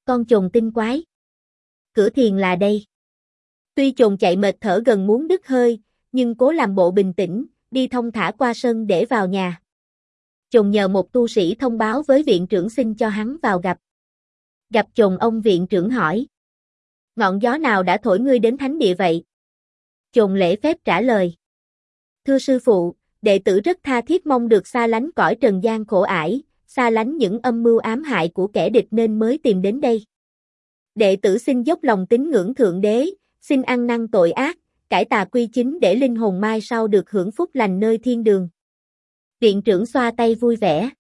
con chồn tinh quái. Cửa thiền là đây. Tuy chồn chạy mệt thở gần muốn đứt hơi, nhưng cố làm bộ bình tĩnh, đi thong thả qua sân để vào nhà. Chồn nhờ một tu sĩ thông báo với viện trưởng xin cho hắn vào gặp. Gặp chồn ông viện trưởng hỏi. Ngọn gió nào đã thổi ngươi đến thánh địa vậy? Chồn lễ phép trả lời. Thưa sư phụ, đệ tử rất tha thiết mong được xa lánh cõi trần gian khổ ải, xa lánh những âm mưu ám hại của kẻ địch nên mới tìm đến đây. Đệ tử xin dốc lòng tín ngưỡng Thượng Đế, xin ăn năn tội ác, cải tà quy chính để linh hồn mai sau được hưởng phúc lành nơi thiên đường. Viện trưởng xoa tay vui vẻ.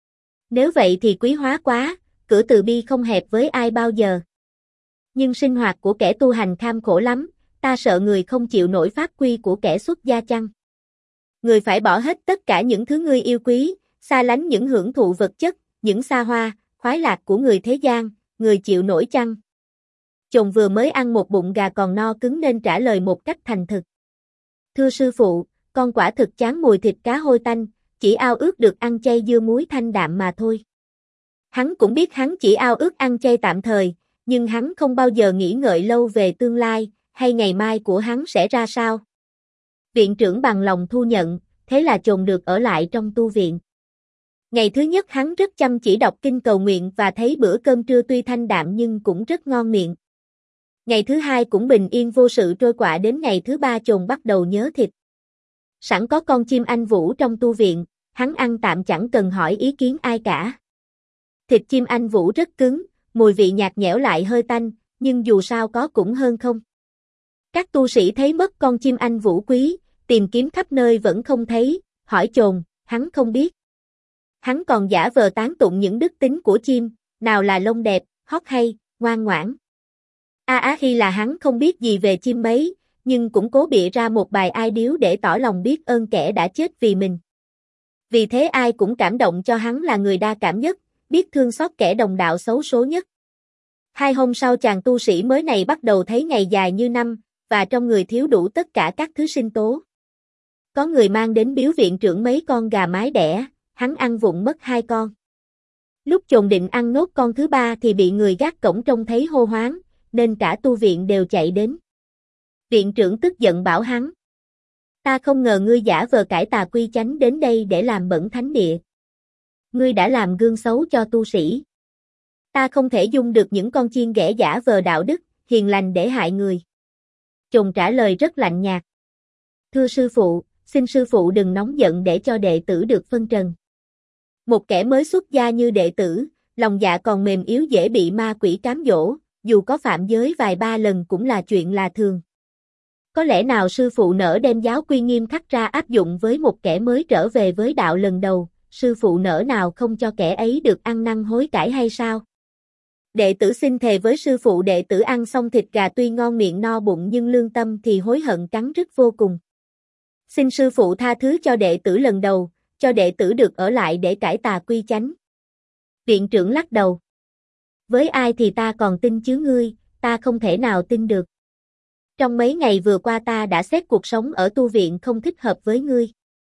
Nếu vậy thì quý hóa quá, cửa từ bi không hẹp với ai bao giờ. Nhưng sinh hoạt của kẻ tu hành kham khổ lắm, ta sợ người không chịu nổi pháp quy của kẻ xuất gia chăng? Người phải bỏ hết tất cả những thứ ngươi yêu quý, xa lánh những hưởng thụ vật chất, những xa hoa, khoái lạc của người thế gian, người chịu nổi chăng? Chồn vừa mới ăn một bụng gà còn no cứng nên trả lời một cách thành thực. Thưa sư phụ, con quả thực chán mùi thịt cá hôi tanh, chỉ ao ước được ăn chay dưa muối thanh đạm mà thôi. Hắn cũng biết hắn chỉ ao ước ăn chay tạm thời, nhưng hắn không bao giờ nghĩ ngợi lâu về tương lai, hay ngày mai của hắn sẽ ra sao. Viện trưởng bằng lòng thu nhận, thế là chồn được ở lại trong tu viện. Ngày thứ nhất hắn rất chăm chỉ đọc kinh cầu nguyện và thấy bữa cơm trưa tuy thanh đạm nhưng cũng rất ngon miệng. Ngày thứ hai cũng bình yên vô sự trôi qua, đến ngày thứ ba chồn bắt đầu nhớ thịt. Sẵn có con chim anh vũ trong tu viện, hắn ăn tạm chẳng cần hỏi ý kiến ai cả. Thịt chim anh vũ rất cứng, mùi vị nhạt nhẽo lại hơi tanh, nhưng dù sao có cũng hơn không. Các tu sĩ thấy mất con chim anh vũ quý, tìm kiếm khắp nơi vẫn không thấy, hỏi chồn, hắn không biết. Hắn còn giả vờ tán tụng những đức tính của chim, nào là lông đẹp, hót hay, ngoan ngoãn. Khi là hắn không biết gì về chim mấy, nhưng cũng cố bịa ra một bài ai điếu để tỏ lòng biết ơn kẻ đã chết vì mình. Vì thế ai cũng cảm động cho hắn là người đa cảm nhất, biết thương xót kẻ đồng đạo xấu số nhất. 2 hôm sau chàng tu sĩ mới này bắt đầu thấy ngày dài như năm, và trong người thiếu đủ tất cả các thứ sinh tố. Có người mang đến biếu viện trưởng mấy con gà mái đẻ, hắn ăn vụng mất 2 con. Lúc chồn định ăn nốt con thứ 3 thì bị người gác cổng trông thấy hô hoáng, nên cả tu viện đều chạy đến. Viện trưởng tức giận bảo hắn. Ta không ngờ ngươi giả vờ cải tà quy chánh đến đây để làm bẩn thánh địa. Ngươi đã làm gương xấu cho tu sĩ. Ta không thể dung được những con chiên ghẻ giả vờ đạo đức, hiền lành để hại người. Chồn trả lời rất lạnh nhạt. Thưa sư phụ, xin sư phụ đừng nóng giận để cho đệ tử được phân trần. Một kẻ mới xuất gia như đệ tử, lòng dạ còn mềm yếu dễ bị ma quỷ cám dỗ, dù có phạm giới vài ba lần cũng là chuyện là thường. Có lẽ nào sư phụ nỡ đem giáo quy nghiêm khắc ra áp dụng với một kẻ mới trở về với đạo lần đầu, sư phụ nỡ nào không cho kẻ ấy được ăn năn hối cải hay sao? Đệ tử xin thề với sư phụ đệ tử ăn xong thịt gà tuy ngon miệng no bụng nhưng lương tâm thì hối hận cắn rứt vô cùng. Xin sư phụ tha thứ cho đệ tử lần đầu, cho đệ tử được ở lại để cải tà quy chánh. Viện trưởng lắc đầu. Với ai thì ta còn tin chứ ngươi, ta không thể nào tin được. Trong mấy ngày vừa qua ta đã xét cuộc sống ở tu viện không thích hợp với ngươi.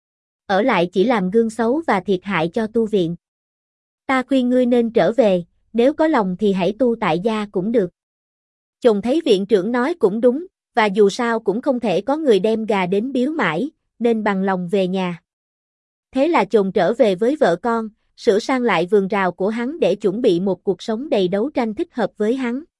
Ở lại chỉ làm gương xấu và thiệt hại cho tu viện. Ta khuyên ngươi nên trở về, nếu có lòng thì hãy tu tại gia cũng được. Chồn thấy viện trưởng nói cũng đúng, và dù sao cũng không thể có người đem gà đến biếu mãi, nên bằng lòng về nhà. Thế là chồn trở về với vợ con, sửa sang lại vườn rào của hắn để chuẩn bị một cuộc sống đầy đấu tranh thích hợp với hắn.